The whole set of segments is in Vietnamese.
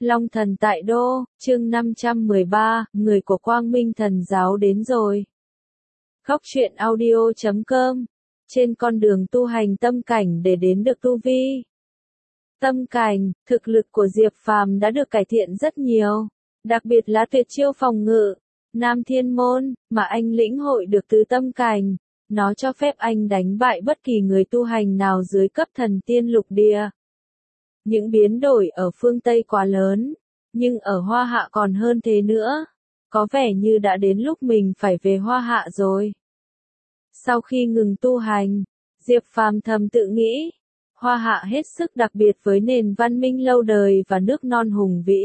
Long thần tại đô, chương 513, người của Quang Minh Thần giáo đến rồi. Góc truyện audio.com, trên con đường tu hành tâm cảnh để đến được tu vi. Tâm cảnh, thực lực của Diệp Phàm đã được cải thiện rất nhiều, đặc biệt là tuyệt chiêu phòng ngự, Nam Thiên Môn, mà anh lĩnh hội được từ tâm cảnh. Nó cho phép anh đánh bại bất kỳ người tu hành nào dưới cấp thần tiên lục địa. Những biến đổi ở phương Tây quá lớn, nhưng ở Hoa Hạ còn hơn thế nữa. Có vẻ như đã đến lúc mình phải về Hoa Hạ rồi. Sau khi ngừng tu hành, Diệp Phàm thầm tự nghĩ, Hoa Hạ hết sức đặc biệt với nền văn minh lâu đời và nước non hùng vĩ.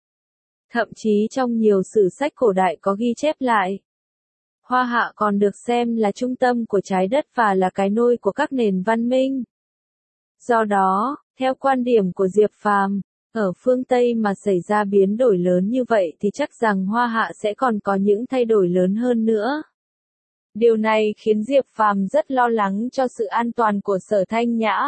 Thậm chí trong nhiều sử sách cổ đại có ghi chép lại, Hoa Hạ còn được xem là trung tâm của trái đất và là cái nôi của các nền văn minh. Do đó, theo quan điểm của Diệp Phàm, ở phương Tây mà xảy ra biến đổi lớn như vậy thì chắc rằng Hoa Hạ sẽ còn có những thay đổi lớn hơn nữa. Điều này khiến Diệp Phàm rất lo lắng cho sự an toàn của Sở Thanh Nhã.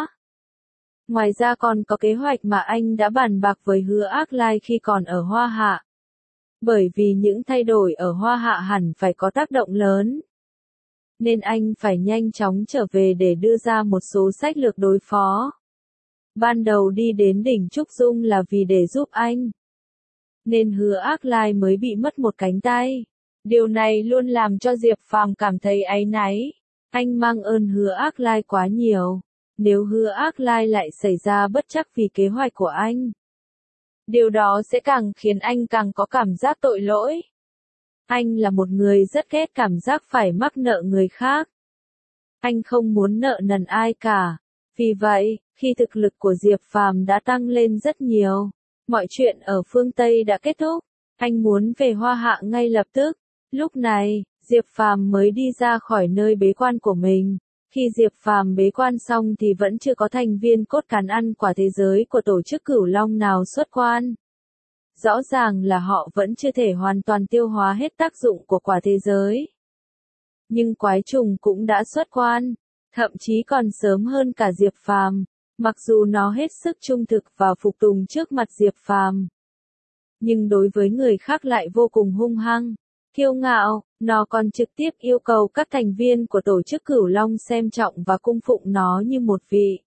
Ngoài ra còn có kế hoạch mà anh đã bàn bạc với Hứa Ác Lai khi còn ở Hoa Hạ. Bởi vì những thay đổi ở Hoa Hạ hẳn phải có tác động lớn, nên anh phải nhanh chóng trở về để đưa ra một số sách lược đối phó. Ban đầu đi đến đỉnh Trúc Dung là vì để giúp anh, nên Hứa Ác Lai mới bị mất một cánh tay. Điều này luôn làm cho Diệp Phàm cảm thấy áy náy. Anh mang ơn Hứa Ác Lai quá nhiều. Nếu Hứa Ác Lai lại xảy ra bất trắc vì kế hoạch của anh, điều đó sẽ càng khiến anh càng có cảm giác tội lỗi. Anh là một người rất ghét cảm giác phải mắc nợ người khác. Anh không muốn nợ nần ai cả. Vì vậy, khi thực lực của Diệp Phàm đã tăng lên rất nhiều, mọi chuyện ở phương Tây đã kết thúc, anh muốn về Hoa Hạ ngay lập tức. Lúc này, Diệp Phàm mới đi ra khỏi nơi bế quan của mình. Khi Diệp Phàm bế quan xong thì vẫn chưa có thành viên cốt cán ăn quả thế giới của tổ chức Cửu Long nào xuất quan. Rõ ràng là họ vẫn chưa thể hoàn toàn tiêu hóa hết tác dụng của quả thế giới. Nhưng quái trùng cũng đã xuất quan, thậm chí còn sớm hơn cả Diệp Phàm, mặc dù nó hết sức trung thực và phục tùng trước mặt Diệp Phàm. Nhưng đối với người khác lại vô cùng hung hăng, kiêu ngạo, nó còn trực tiếp yêu cầu các thành viên của tổ chức Cửu Long xem trọng và cung phụng nó như một vị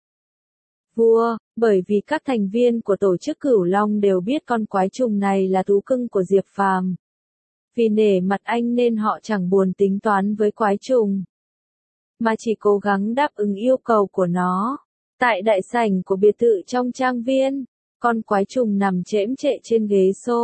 vua, bởi vì các thành viên của tổ chức Cửu Long đều biết con quái trùng này là thú cưng của Diệp Phàm. Vì nể mặt anh nên họ chẳng buồn tính toán với quái trùng, mà chỉ cố gắng đáp ứng yêu cầu của nó. Tại đại sảnh của biệt thự trong trang viên, con quái trùng nằm chễm chệ trên ghế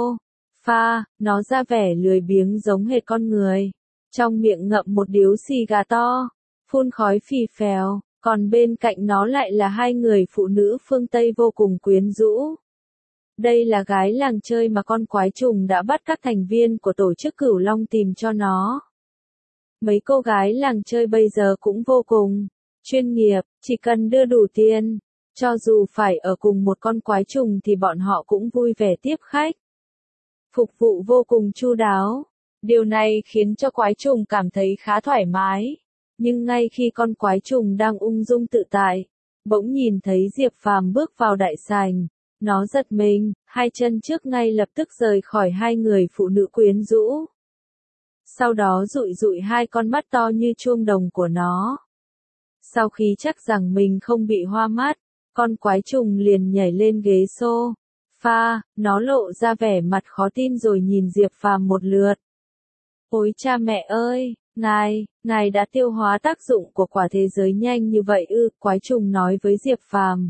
sofa, nó ra vẻ lười biếng giống hệt con người. Trong miệng ngậm một điếu xì gà to, phun khói phì phèo, còn bên cạnh nó lại là hai người phụ nữ phương Tây vô cùng quyến rũ. Đây là gái làng chơi mà con quái trùng đã bắt các thành viên của tổ chức Cửu Long tìm cho nó. Mấy cô gái làng chơi bây giờ cũng vô cùng chuyên nghiệp, chỉ cần đưa đủ tiền, cho dù phải ở cùng một con quái trùng thì bọn họ cũng vui vẻ tiếp khách. Phục vụ vô cùng chu đáo. Điều này khiến cho quái trùng cảm thấy khá thoải mái. Nhưng ngay khi con quái trùng đang ung dung tự tại, bỗng nhìn thấy Diệp Phàm bước vào đại sảnh, nó giật mình, hai chân trước ngay lập tức rời khỏi hai người phụ nữ quyến rũ. Sau đó dụi dụi hai con mắt to như chuông đồng của nó. Sau khi chắc rằng mình không bị hoa mắt, con quái trùng liền nhảy lên ghế sofa, nó lộ ra vẻ mặt khó tin rồi nhìn Diệp Phàm một lượt. Ôi cha mẹ ơi, ngài đã tiêu hóa tác dụng của quả thế giới nhanh như vậy ư? Quái trùng nói với Diệp Phàm.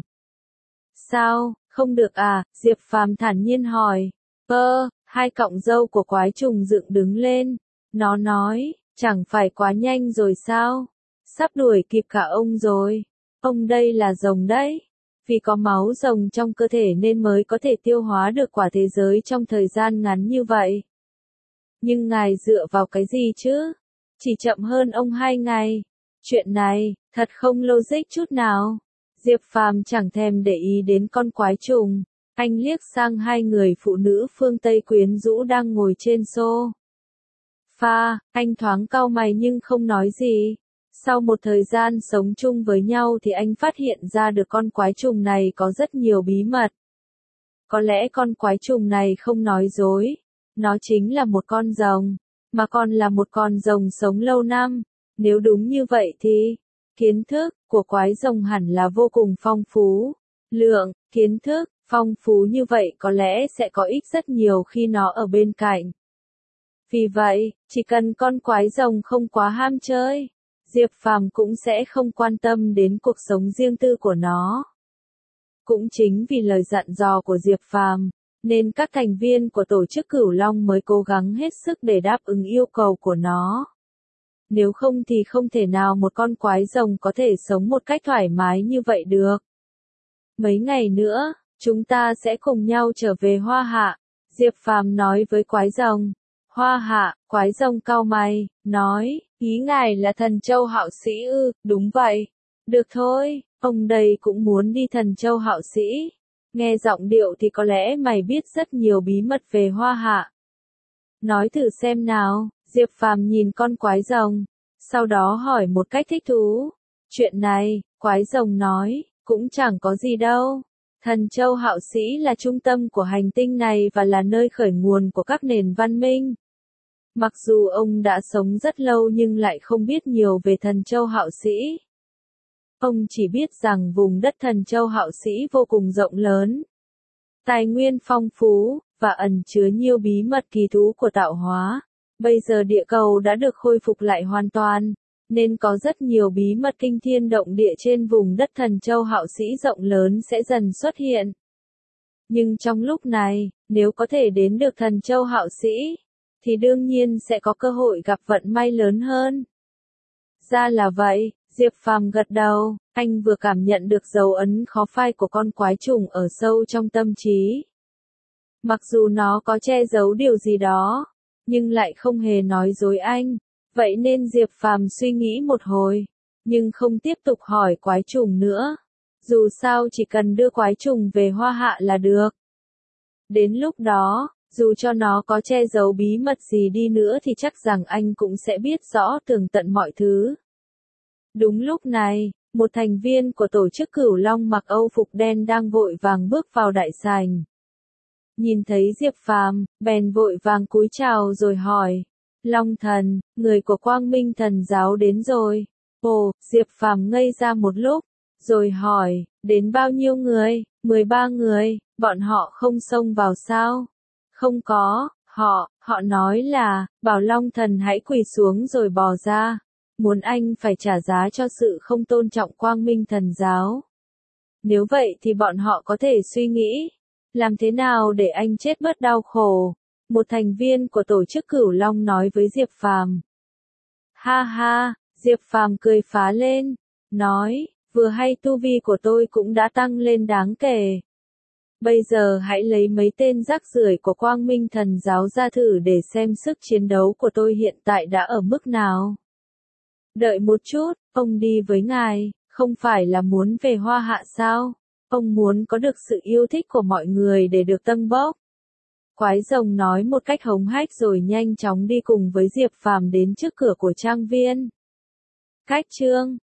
Sao, không được à? Diệp Phàm thản nhiên hỏi. Hai cọng râu của quái trùng dựng đứng lên. Nó nói, chẳng phải quá nhanh rồi sao? Sắp đuổi kịp cả ông rồi. Ông đây là rồng đấy. Vì có máu rồng trong cơ thể nên mới có thể tiêu hóa được quả thế giới trong thời gian ngắn như vậy. Nhưng ngài dựa vào cái gì chứ? Chỉ chậm hơn ông 2 ngày. Chuyện này, thật không logic chút nào. Diệp Phàm chẳng thèm để ý đến con quái trùng. Anh liếc sang hai người phụ nữ phương Tây quyến rũ đang ngồi trên sofa. Anh thoáng cau mày nhưng không nói gì. Sau một thời gian sống chung với nhau thì anh phát hiện ra được con quái trùng này có rất nhiều bí mật. Có lẽ con quái trùng này không nói dối. Nó chính là một con rồng, mà còn là một con rồng sống lâu năm. Nếu đúng như vậy thì, kiến thức của quái rồng hẳn là vô cùng phong phú. Lượng, kiến thức, phong phú như vậy có lẽ sẽ có ích rất nhiều khi nó ở bên cạnh. Vì vậy, chỉ cần con quái rồng không quá ham chơi, Diệp Phàm cũng sẽ không quan tâm đến cuộc sống riêng tư của nó. Cũng chính vì lời dặn dò của Diệp Phàm, nên các thành viên của tổ chức Cửu Long mới cố gắng hết sức để đáp ứng yêu cầu của nó. Nếu không thì không thể nào một con quái rồng có thể sống một cách thoải mái như vậy được. Mấy ngày nữa, chúng ta sẽ cùng nhau trở về Hoa Hạ, Diệp Phàm nói với quái rồng. Hoa Hạ, quái rồng cau mày, nói, ý ngài là Thần Châu Hạo Sĩ ư? Đúng vậy. Được thôi, ông đây cũng muốn đi Thần Châu Hạo Sĩ. Nghe giọng điệu thì có lẽ mày biết rất nhiều bí mật về Hoa Hạ. Nói thử xem nào, Diệp Phàm nhìn con quái rồng, sau đó hỏi một cách thích thú. Chuyện này, quái rồng nói, cũng chẳng có gì đâu. Thần Châu Hạo Sĩ là trung tâm của hành tinh này và là nơi khởi nguồn của các nền văn minh. Mặc dù ông đã sống rất lâu nhưng lại không biết nhiều về Thần Châu Hạo Sĩ. Ông chỉ biết rằng vùng đất Thần Châu Hạo Sĩ vô cùng rộng lớn, tài nguyên phong phú, và ẩn chứa nhiều bí mật kỳ thú của tạo hóa. Bây giờ địa cầu đã được khôi phục lại hoàn toàn, nên có rất nhiều bí mật kinh thiên động địa trên vùng đất Thần Châu Hạo Sĩ rộng lớn sẽ dần xuất hiện. Nhưng trong lúc này, nếu có thể đến được Thần Châu Hạo Sĩ, thì đương nhiên sẽ có cơ hội gặp vận may lớn hơn. Ra là vậy, Diệp Phàm gật đầu, anh vừa cảm nhận được dấu ấn khó phai của con quái trùng ở sâu trong tâm trí. Mặc dù nó có che giấu điều gì đó, nhưng lại không hề nói dối anh. Vậy nên Diệp Phàm suy nghĩ một hồi, nhưng không tiếp tục hỏi quái trùng nữa. Dù sao chỉ cần đưa quái trùng về Hoa Hạ là được. Đến lúc đó, dù cho nó có che giấu bí mật gì đi nữa thì chắc rằng anh cũng sẽ biết rõ tường tận mọi thứ. Đúng lúc này, một thành viên của tổ chức Cửu Long mặc âu phục đen đang vội vàng bước vào đại sảnh. Nhìn thấy Diệp Phàm, bèn vội vàng cúi chào rồi hỏi. Long thần, người của Quang Minh Thần giáo đến rồi. Ồ, Diệp Phàm ngây ra một lúc, rồi hỏi, đến bao nhiêu người? 13 người, bọn họ không xông vào sao? Không có, họ nói là, bảo Long thần hãy quỳ xuống rồi bò ra. Muốn anh phải trả giá cho sự không tôn trọng Quang Minh Thần giáo. Nếu vậy thì bọn họ có thể suy nghĩ, làm thế nào để anh chết bớt đau khổ? Một thành viên của tổ chức Cửu Long nói với Diệp Phàm. Ha ha, Diệp Phàm cười phá lên, nói, vừa hay tu vi của tôi cũng đã tăng lên đáng kể. Bây giờ hãy lấy mấy tên rác rưởi của Quang Minh Thần giáo ra thử để xem sức chiến đấu của tôi hiện tại đã ở mức nào. Đợi một chút, ông đi với ngài, không phải là muốn về Hoa Hạ sao? Ông muốn có được sự yêu thích của mọi người để được tâng bốc. Quái rồng nói một cách hống hách rồi nhanh chóng đi cùng với Diệp Phàm đến trước cửa của trang viên. Cách chương